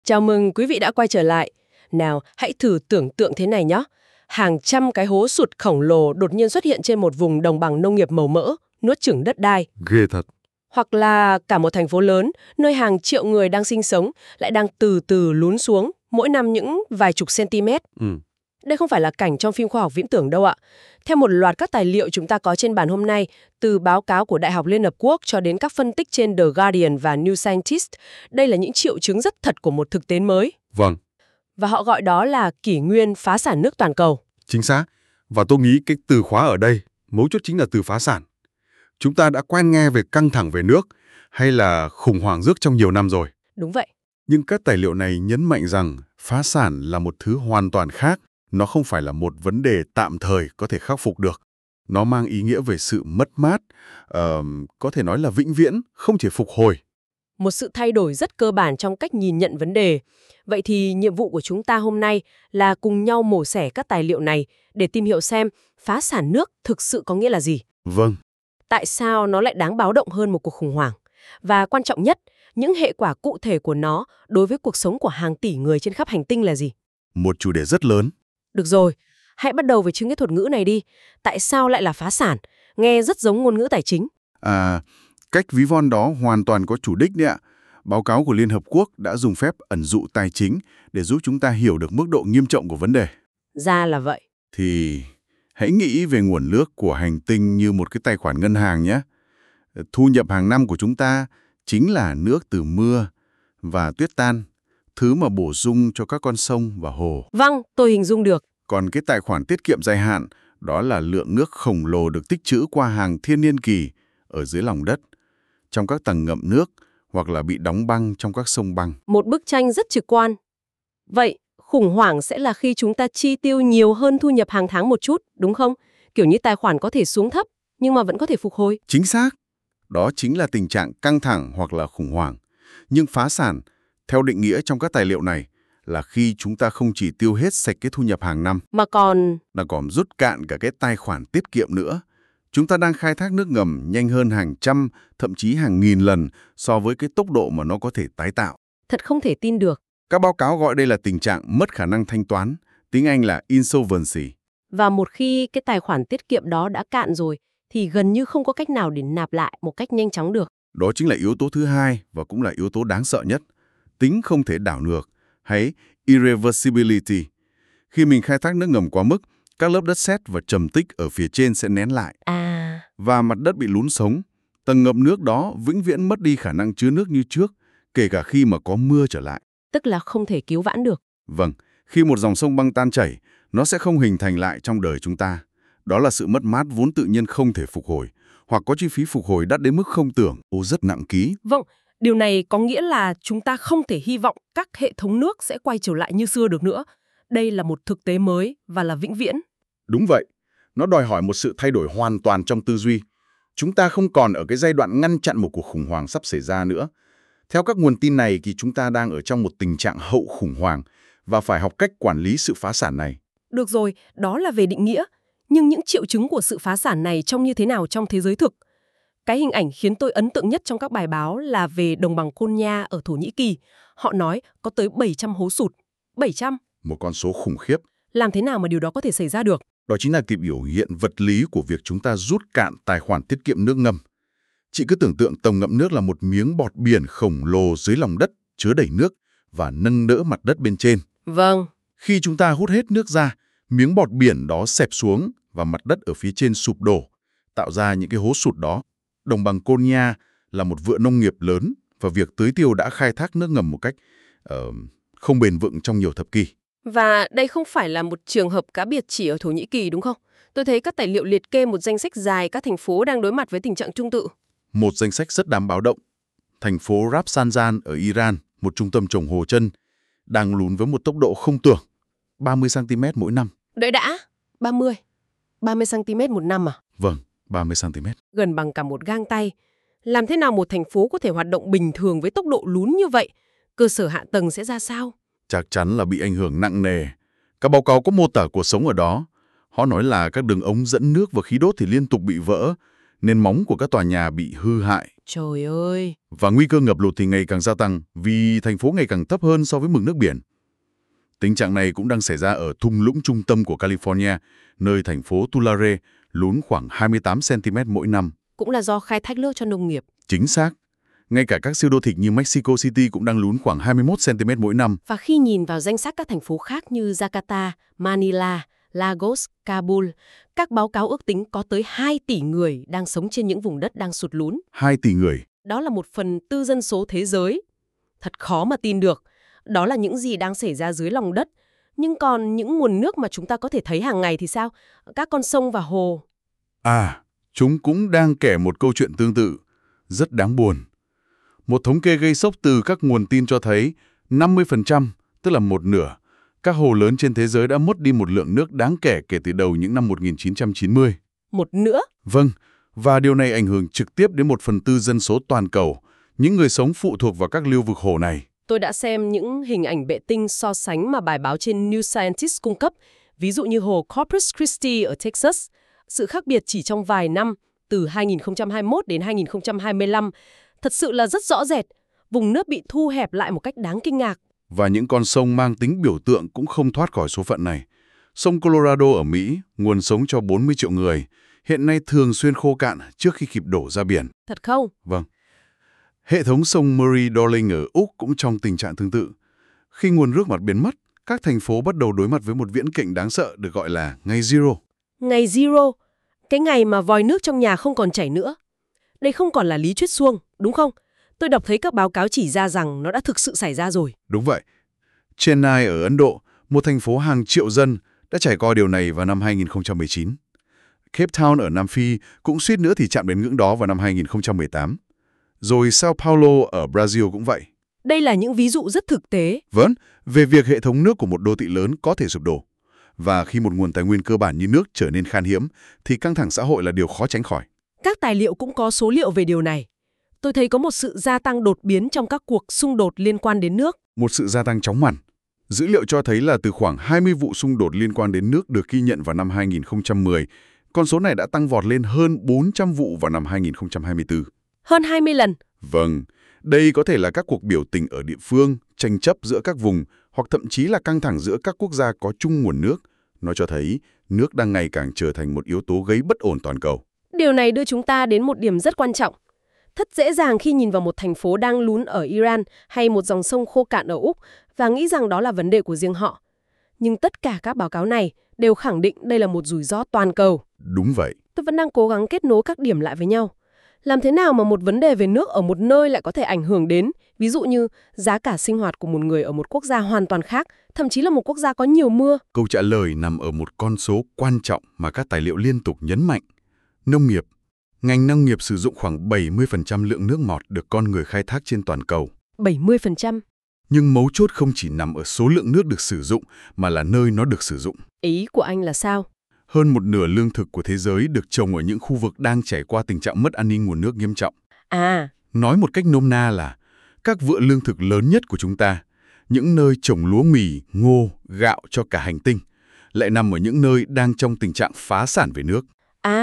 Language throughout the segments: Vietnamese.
Chào mừng quý vị đã quay trở lại. Nào, hãy thử tưởng tượng thế này nhé. Hàng trăm cái hố sụt khổng lồ đột nhiên xuất hiện trên một vùng đồng bằng nông nghiệp màu mỡ, nuốt chửng đất đai. Ghê thật. Hoặc là cả một thành phố lớn, nơi hàng triệu người đang sinh sống, lại đang từ từ lún xuống, mỗi năm những vài chục cm. Đây không phải là cảnh trong phim khoa học viễn tưởng đâu ạ. Theo một loạt các tài liệu chúng ta có trên bàn hôm nay, từ báo cáo của Đại học Liên Hợp Quốc cho đến các phân tích trên The Guardian và New Scientist, đây là những triệu chứng rất thật của một thực tế mới. Vâng. Và họ gọi đó là kỷ nguyên phá sản nước toàn cầu. Chính xác. Và tôi nghĩ cái từ khóa ở đây, mấu chốt chính là từ phá sản. Chúng ta đã quen nghe về căng thẳng về nước hay là khủng hoảng nước trong nhiều năm rồi. Đúng vậy. Nhưng các tài liệu này nhấn mạnh rằng phá sản là một thứ hoàn toàn khác. Nó không phải là một vấn đề tạm thời có thể khắc phục được. Nó mang ý nghĩa về sự mất mát, có thể nói là vĩnh viễn, không thể phục hồi. Một sự thay đổi rất cơ bản trong cách nhìn nhận vấn đề. Vậy thì nhiệm vụ của chúng ta hôm nay là cùng nhau mổ xẻ các tài liệu này để tìm hiểu xem phá sản nước thực sự có nghĩa là gì. Vâng. Tại sao nó lại đáng báo động hơn một cuộc khủng hoảng? Và quan trọng nhất, những hệ quả cụ thể của nó đối với cuộc sống của hàng tỷ người trên khắp hành tinh là gì? Một chủ đề rất lớn. Được rồi, hãy bắt đầu với chữ nghĩa thuật ngữ này đi. Tại sao lại là phá sản? Nghe rất giống ngôn ngữ tài chính. Cách ví von đó hoàn toàn có chủ đích đấy ạ. Báo cáo của Liên Hợp Quốc đã dùng phép ẩn dụ tài chính để giúp chúng ta hiểu được mức độ nghiêm trọng của vấn đề. Ra là vậy. Thì hãy nghĩ về nguồn nước của hành tinh như một cái tài khoản ngân hàng nhé. Thu nhập hàng năm của chúng ta chính là nước từ mưa và tuyết tan, thứ mà bổ sung cho các con sông và hồ. Vâng, tôi hình dung được. Còn cái tài khoản tiết kiệm dài hạn, đó là lượng nước khổng lồ được tích trữ qua hàng thiên niên kỳ ở dưới lòng đất, trong các tầng ngậm nước hoặc là bị đóng băng trong các sông băng. Một bức tranh rất trực quan. Vậy, khủng hoảng sẽ là khi chúng ta chi tiêu nhiều hơn thu nhập hàng tháng một chút, đúng không? Kiểu như tài khoản có thể xuống thấp, nhưng mà vẫn có thể phục hồi. Chính xác. Đó chính là tình trạng căng thẳng hoặc là khủng hoảng. Nhưng phá sản, theo định nghĩa trong các tài liệu này, là khi chúng ta không chỉ tiêu hết sạch cái thu nhập hàng năm, mà còn rút cạn cả cái tài khoản tiết kiệm nữa. Chúng ta đang khai thác nước ngầm nhanh hơn hàng trăm, thậm chí hàng nghìn lần so với cái tốc độ mà nó có thể tái tạo. Thật không thể tin được. Các báo cáo gọi đây là tình trạng mất khả năng thanh toán, tiếng Anh là insolvency. Và một khi cái tài khoản tiết kiệm đó đã cạn rồi, thì gần như không có cách nào để nạp lại một cách nhanh chóng được. Đó chính là yếu tố thứ hai và cũng là yếu tố đáng sợ nhất. Tính không thể đảo ngược, hay irreversibility. Khi mình khai thác nước ngầm quá mức, các lớp đất sét và trầm tích ở phía trên sẽ nén lại. Và mặt đất bị lún sống. Tầng ngậm nước đó vĩnh viễn mất đi khả năng chứa nước như trước, kể cả khi mà có mưa trở lại. Tức là không thể cứu vãn được. Vâng, khi một dòng sông băng tan chảy, nó sẽ không hình thành lại trong đời chúng ta. Đó là sự mất mát vốn tự nhiên không thể phục hồi, hoặc có chi phí phục hồi đắt đến mức không tưởng, rất nặng ký. Vâng, điều này có nghĩa là chúng ta không thể hy vọng các hệ thống nước sẽ quay trở lại như xưa được nữa. Đây là một thực tế mới và là vĩnh viễn. Đúng vậy, nó đòi hỏi một sự thay đổi hoàn toàn trong tư duy. Chúng ta không còn ở cái giai đoạn ngăn chặn một cuộc khủng hoảng sắp xảy ra nữa. Theo các nguồn tin này thì chúng ta đang ở trong một tình trạng hậu khủng hoảng và phải học cách quản lý sự phá sản này. Được rồi, đó là về định nghĩa. Nhưng những triệu chứng của sự phá sản này trông như thế nào trong thế giới thực? Cái hình ảnh khiến tôi ấn tượng nhất trong các bài báo là về đồng bằng Konya ở Thổ Nhĩ Kỳ. Họ nói có tới 700 hố sụt. 700? Một con số khủng khiếp. Làm thế nào mà điều đó có thể xảy ra được? Đó chính là cái biểu hiện vật lý của việc chúng ta rút cạn tài khoản tiết kiệm nước ngầm. Chị cứ tưởng tượng tàu ngậm nước là một miếng bọt biển khổng lồ dưới lòng đất chứa đầy nước và nâng đỡ mặt đất bên trên. Vâng. Khi chúng ta hút hết nước ra, miếng bọt biển đó xẹp xuống và mặt đất ở phía trên sụp đổ, tạo ra những cái hố sụt đó. Đồng bằng Konya là một vựa nông nghiệp lớn và việc tưới tiêu đã khai thác nước ngầm một cách không bền vững trong nhiều thập kỷ. Và đây không phải là một trường hợp cá biệt chỉ ở Thổ Nhĩ Kỳ đúng không? Tôi thấy các tài liệu liệt kê một danh sách dài các thành phố đang đối mặt với tình trạng tương tự. Một danh sách rất đáng báo động. Thành phố Rafsanjan ở Iran, một trung tâm trồng hồ chân, đang lún với một tốc độ không tưởng, 30 cm mỗi năm. Đợi đã, 30 cm một năm à? Vâng, 30 cm. Gần bằng cả một gang tay. Làm thế nào một thành phố có thể hoạt động bình thường với tốc độ lún như vậy? Cơ sở hạ tầng sẽ ra sao? Chắc chắn là bị ảnh hưởng nặng nề. Các báo cáo có mô tả cuộc sống ở đó. Họ nói là các đường ống dẫn nước và khí đốt thì liên tục bị vỡ. nền móng của các tòa nhà bị hư hại. Trời ơi! Và nguy cơ ngập lụt thì ngày càng gia tăng vì thành phố ngày càng thấp hơn so với mực nước biển. Tình trạng này cũng đang xảy ra ở thung lũng trung tâm của California, nơi thành phố Tulare lún khoảng 28 cm mỗi năm. Cũng là do khai thác nước cho nông nghiệp. Chính xác. Ngay cả các siêu đô thị như Mexico City cũng đang lún khoảng 21 cm mỗi năm. Và khi nhìn vào danh sách các thành phố khác như Jakarta, Manila, Lagos, Kabul, các báo cáo ước tính có tới 2 tỷ người đang sống trên những vùng đất đang sụt lún. 2 tỷ người. Đó là 1/4 dân số thế giới. Thật khó mà tin được. Đó là những gì đang xảy ra dưới lòng đất. Nhưng còn những nguồn nước mà chúng ta có thể thấy hàng ngày thì sao? Các con sông và hồ. Chúng cũng đang kể một câu chuyện tương tự, rất đáng buồn. Một thống kê gây sốc từ các nguồn tin cho thấy 50%, tức là một nửa, các hồ lớn trên thế giới đã mất đi một lượng nước đáng kể kể từ đầu những năm 1990. Một nửa? Vâng, và điều này ảnh hưởng trực tiếp đến 1/4 dân số toàn cầu, những người sống phụ thuộc vào các lưu vực hồ này. Tôi đã xem những hình ảnh vệ tinh so sánh mà bài báo trên New Scientist cung cấp, ví dụ như hồ Corpus Christi ở Texas. Sự khác biệt chỉ trong vài năm, từ 2021 đến 2025, thật sự là rất rõ rệt. Vùng nước bị thu hẹp lại một cách đáng kinh ngạc. Và những con sông mang tính biểu tượng cũng không thoát khỏi số phận này. Sông Colorado ở Mỹ, nguồn sống cho 40 triệu người, hiện nay thường xuyên khô cạn trước khi kịp đổ ra biển. Thật không? Vâng. Hệ thống sông Murray-Darling ở Úc cũng trong tình trạng tương tự. Khi nguồn nước mặt biến mất, các thành phố bắt đầu đối mặt với một viễn cảnh đáng sợ được gọi là ngày Zero. Ngày Zero, cái ngày mà vòi nước trong nhà không còn chảy nữa. Đây không còn là lý thuyết suông, đúng không? Tôi đọc thấy các báo cáo chỉ ra rằng nó đã thực sự xảy ra rồi. Đúng vậy. Chennai ở Ấn Độ, một thành phố hàng triệu dân, đã trải qua điều này vào năm 2019. Cape Town ở Nam Phi cũng suýt nữa thì chạm đến ngưỡng đó vào năm 2018. Rồi Sao Paulo ở Brazil cũng vậy. Đây là những ví dụ rất thực tế. Vâng, về việc hệ thống nước của một đô thị lớn có thể sụp đổ. Và khi một nguồn tài nguyên cơ bản như nước trở nên khan hiếm, thì căng thẳng xã hội là điều khó tránh khỏi. Các tài liệu cũng có số liệu về điều này. Tôi thấy có một sự gia tăng đột biến trong các cuộc xung đột liên quan đến nước. Một sự gia tăng chóng mặt. Dữ liệu cho thấy là từ khoảng 20 vụ xung đột liên quan đến nước được ghi nhận vào năm 2010, con số này đã tăng vọt lên hơn 400 vụ vào năm 2024. Hơn 20 lần. Vâng, đây có thể là các cuộc biểu tình ở địa phương, tranh chấp giữa các vùng, hoặc thậm chí là căng thẳng giữa các quốc gia có chung nguồn nước. Nó cho thấy nước đang ngày càng trở thành một yếu tố gây bất ổn toàn cầu. Điều này đưa chúng ta đến một điểm rất quan trọng. Thật dễ dàng khi nhìn vào một thành phố đang lún ở Iran hay một dòng sông khô cạn ở Úc và nghĩ rằng đó là vấn đề của riêng họ. Nhưng tất cả các báo cáo này đều khẳng định đây là một rủi ro toàn cầu. Đúng vậy. Tôi vẫn đang cố gắng kết nối các điểm lại với nhau. Làm thế nào mà một vấn đề về nước ở một nơi lại có thể ảnh hưởng đến, ví dụ như giá cả sinh hoạt của một người ở một quốc gia hoàn toàn khác, thậm chí là một quốc gia có nhiều mưa? Câu trả lời nằm ở một con số quan trọng mà các tài liệu liên tục nhấn mạnh. Nông nghiệp. Ngành nông nghiệp sử dụng khoảng 70% lượng nước ngọt được con người khai thác trên toàn cầu. 70%? Nhưng mấu chốt không chỉ nằm ở số lượng nước được sử dụng, mà là nơi nó được sử dụng. Ý của anh là sao? Hơn một nửa lương thực của thế giới được trồng ở những khu vực đang trải qua tình trạng mất an ninh nguồn nước nghiêm trọng. Nói một cách nôm na là, các vựa lương thực lớn nhất của chúng ta, những nơi trồng lúa mì, ngô, gạo cho cả hành tinh, lại nằm ở những nơi đang trong tình trạng phá sản về nước.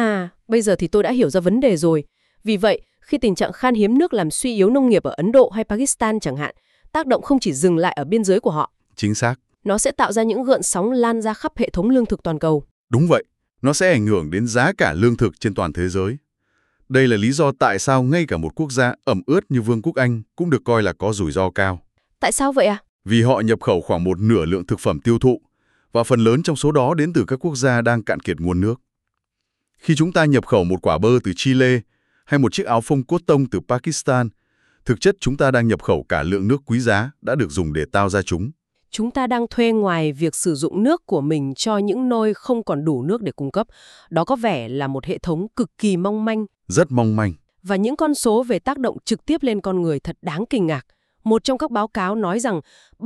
Bây giờ thì tôi đã hiểu ra vấn đề rồi. Vì vậy, khi tình trạng khan hiếm nước làm suy yếu nông nghiệp ở Ấn Độ hay Pakistan chẳng hạn, tác động không chỉ dừng lại ở biên giới của họ. Chính xác. Nó sẽ tạo ra những gợn sóng lan ra khắp hệ thống lương thực toàn cầu. Đúng vậy. Nó sẽ ảnh hưởng đến giá cả lương thực trên toàn thế giới. Đây là lý do tại sao ngay cả một quốc gia ẩm ướt như Vương quốc Anh cũng được coi là có rủi ro cao. Tại sao vậy à? Vì họ nhập khẩu khoảng một nửa lượng thực phẩm tiêu thụ, và phần lớn trong số đó đến từ các quốc gia đang cạn kiệt nguồn nước. Khi chúng ta nhập khẩu một quả bơ từ Chile hay một chiếc áo phông cốt tông từ Pakistan, thực chất chúng ta đang nhập khẩu cả lượng nước quý giá đã được dùng để tạo ra chúng. Chúng ta đang thuê ngoài việc sử dụng nước của mình cho những nơi không còn đủ nước để cung cấp. Đó có vẻ là một hệ thống cực kỳ mong manh. Rất mong manh. Và những con số về tác động trực tiếp lên con người thật đáng kinh ngạc. Một trong các báo cáo nói rằng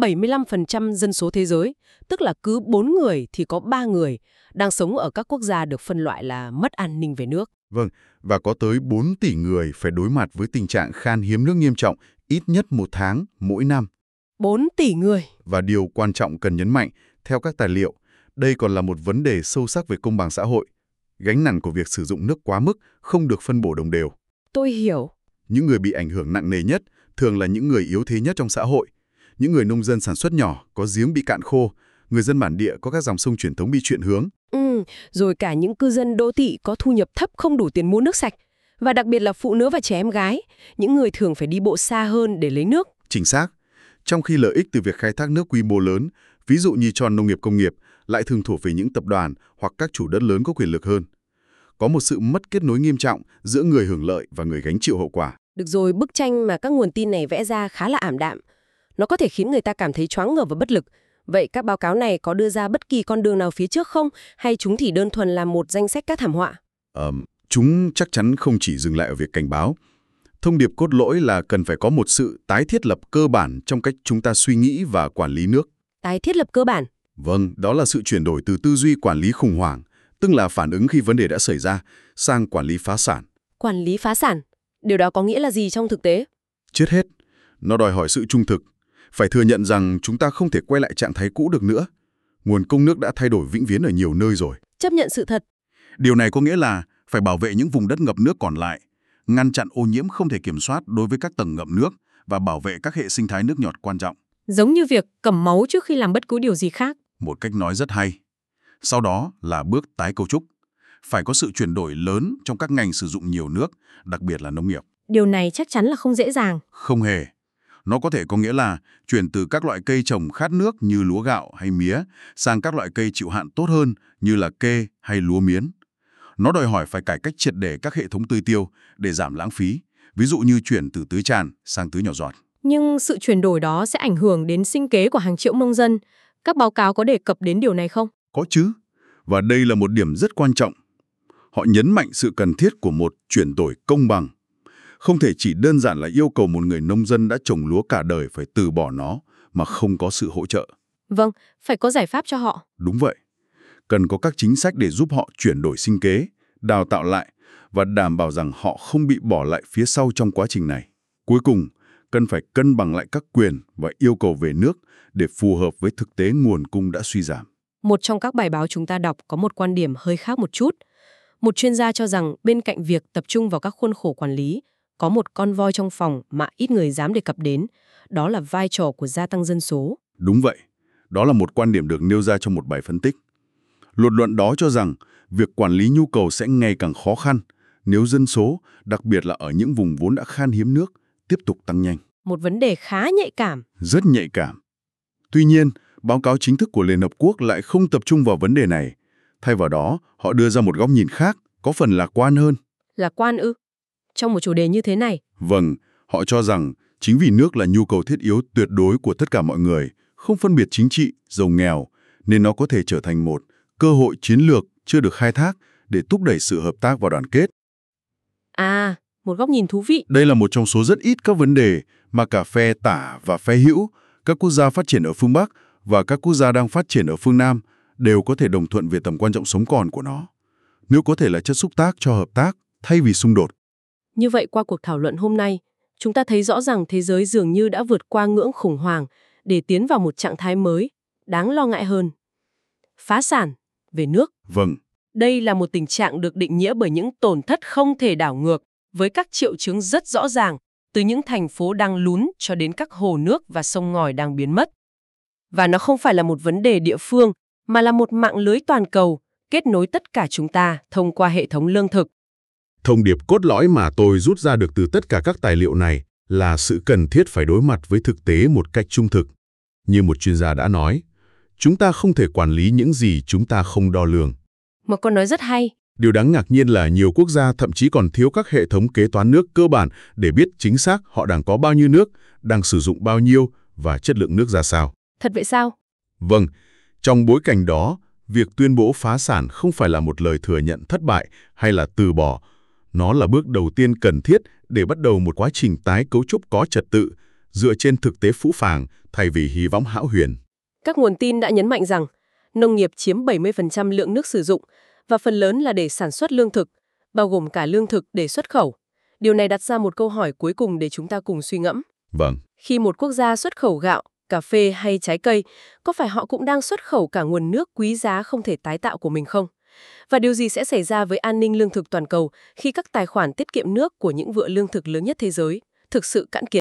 75% dân số thế giới, tức là cứ 4 người thì có 3 người, đang sống ở các quốc gia được phân loại là mất an ninh về nước. Vâng, và có tới 4 tỷ người phải đối mặt với tình trạng khan hiếm nước nghiêm trọng ít nhất một tháng mỗi năm. 4 tỷ người. Và điều quan trọng cần nhấn mạnh, theo các tài liệu, đây còn là một vấn đề sâu sắc về công bằng xã hội. gánh nặng của việc sử dụng nước quá mức không được phân bổ đồng đều. Tôi hiểu. Những người bị ảnh hưởng nặng nề nhất thường là những người yếu thế nhất trong xã hội. Những người nông dân sản xuất nhỏ, có giếng bị cạn khô, người dân bản địa có các dòng sông truyền thống bị chuyển hướng. Rồi cả những cư dân đô thị có thu nhập thấp không đủ tiền mua nước sạch. Và đặc biệt là phụ nữ và trẻ em gái, những người thường phải đi bộ xa hơn để lấy nước. Chính xác. Trong khi lợi ích từ việc khai thác nước quy mô lớn, ví dụ như cho nông nghiệp công nghiệp, lại thường thuộc về những tập đoàn hoặc các chủ đất lớn có quyền lực hơn. Có một sự mất kết nối nghiêm trọng giữa người hưởng lợi và người gánh chịu hậu quả. Được rồi, bức tranh mà các nguồn tin này vẽ ra khá là ảm đạm. Nó có thể khiến người ta cảm thấy choáng ngợp và bất lực. Vậy các báo cáo này có đưa ra bất kỳ con đường nào phía trước không? Hay chúng chỉ đơn thuần là một danh sách các thảm họa? Chúng chắc chắn không chỉ dừng lại ở việc cảnh báo. Thông điệp cốt lõi là cần phải có một sự tái thiết lập cơ bản trong cách chúng ta suy nghĩ và quản lý nước. Tái thiết lập cơ bản? Vâng, đó là sự chuyển đổi từ tư duy quản lý khủng hoảng, tức là phản ứng khi vấn đề đã xảy ra, sang quản lý phá sản. Quản lý phá sản? Điều đó có nghĩa là gì trong thực tế? Trước hết, nó đòi hỏi sự trung thực. Phải thừa nhận rằng chúng ta không thể quay lại trạng thái cũ được nữa. Nguồn cung nước đã thay đổi vĩnh viễn ở nhiều nơi rồi. Chấp nhận sự thật. Điều này có nghĩa là phải bảo vệ những vùng đất ngập nước còn lại, ngăn chặn ô nhiễm không thể kiểm soát đối với các tầng ngậm nước và bảo vệ các hệ sinh thái nước ngọt quan trọng. Giống như việc cầm máu trước khi làm bất cứ điều gì khác. Một cách nói rất hay. Sau đó là bước tái cấu trúc. Phải có sự chuyển đổi lớn trong các ngành sử dụng nhiều nước, đặc biệt là nông nghiệp. Điều này chắc chắn là không dễ dàng. Không hề. Nó có thể có nghĩa là chuyển từ các loại cây trồng khát nước như lúa gạo hay mía sang các loại cây chịu hạn tốt hơn như là kê hay lúa miến. Nó đòi hỏi phải cải cách triệt để các hệ thống tưới tiêu để giảm lãng phí, ví dụ như chuyển từ tưới tràn sang tưới nhỏ giọt. Nhưng sự chuyển đổi đó sẽ ảnh hưởng đến sinh kế của hàng triệu nông dân. Các báo cáo có đề cập đến điều này không? Có chứ, và đây là một điểm rất quan trọng. Họ nhấn mạnh sự cần thiết của một chuyển đổi công bằng. Không thể chỉ đơn giản là yêu cầu một người nông dân đã trồng lúa cả đời phải từ bỏ nó mà không có sự hỗ trợ. Vâng, phải có giải pháp cho họ. Đúng vậy. Cần có các chính sách để giúp họ chuyển đổi sinh kế, đào tạo lại và đảm bảo rằng họ không bị bỏ lại phía sau trong quá trình này. Cuối cùng, cần phải cân bằng lại các quyền và yêu cầu về nước để phù hợp với thực tế nguồn cung đã suy giảm. Một trong các bài báo chúng ta đọc có một quan điểm hơi khác một chút. Một chuyên gia cho rằng bên cạnh việc tập trung vào các khuôn khổ quản lý, có một con voi trong phòng mà ít người dám đề cập đến, đó là vai trò của gia tăng dân số. Đúng vậy, đó là một quan điểm được nêu ra trong một bài phân tích. Luận đó cho rằng việc quản lý nhu cầu sẽ ngày càng khó khăn nếu dân số, đặc biệt là ở những vùng vốn đã khan hiếm nước, tiếp tục tăng nhanh. Một vấn đề khá nhạy cảm. Rất nhạy cảm. Tuy nhiên, báo cáo chính thức của Liên Hợp Quốc lại không tập trung vào vấn đề này. Thay vào đó, họ đưa ra một góc nhìn khác, có phần lạc quan hơn. Lạc quan ư? Trong một chủ đề như thế này? Vâng, họ cho rằng chính vì nước là nhu cầu thiết yếu tuyệt đối của tất cả mọi người, không phân biệt chính trị, giàu nghèo, nên nó có thể trở thành một cơ hội chiến lược chưa được khai thác để thúc đẩy sự hợp tác và đoàn kết. À, một góc nhìn thú vị. Đây là một trong số rất ít các vấn đề mà cả phe tả và phe hữu, các quốc gia phát triển ở phương Bắc và các quốc gia đang phát triển ở phương Nam đều có thể đồng thuận về tầm quan trọng sống còn của nó. Nếu có thể là chất xúc tác cho hợp tác thay vì xung đột. Như vậy qua cuộc thảo luận hôm nay, chúng ta thấy rõ rằng thế giới dường như đã vượt qua ngưỡng khủng hoảng để tiến vào một trạng thái mới, đáng lo ngại hơn. Phá sản về nước. Vâng. Đây là một tình trạng được định nghĩa bởi những tổn thất không thể đảo ngược, với các triệu chứng rất rõ ràng, từ những thành phố đang lún cho đến các hồ nước và sông ngòi đang biến mất. Và nó không phải là một vấn đề địa phương, mà là một mạng lưới toàn cầu, kết nối tất cả chúng ta thông qua hệ thống lương thực. Thông điệp cốt lõi mà tôi rút ra được từ tất cả các tài liệu này là sự cần thiết phải đối mặt với thực tế một cách trung thực. Như một chuyên gia đã nói, chúng ta không thể quản lý những gì chúng ta không đo lường. Một câu nói rất hay. Điều đáng ngạc nhiên là nhiều quốc gia thậm chí còn thiếu các hệ thống kế toán nước cơ bản để biết chính xác họ đang có bao nhiêu nước, đang sử dụng bao nhiêu và chất lượng nước ra sao. Thật vậy sao? Vâng, trong bối cảnh đó, việc tuyên bố phá sản không phải là một lời thừa nhận thất bại hay là từ bỏ. Nó là bước đầu tiên cần thiết để bắt đầu một quá trình tái cấu trúc có trật tự, dựa trên thực tế phũ phàng thay vì hy vọng hão huyền. Các nguồn tin đã nhấn mạnh rằng nông nghiệp chiếm 70% lượng nước sử dụng và phần lớn là để sản xuất lương thực, bao gồm cả lương thực để xuất khẩu. Điều này đặt ra một câu hỏi cuối cùng để chúng ta cùng suy ngẫm. Vâng. Khi một quốc gia xuất khẩu gạo, cà phê hay trái cây, có phải họ cũng đang xuất khẩu cả nguồn nước quý giá không thể tái tạo của mình không? Và điều gì sẽ xảy ra với an ninh lương thực toàn cầu khi các tài khoản tiết kiệm nước của những vựa lương thực lớn nhất thế giới thực sự cạn kiệt?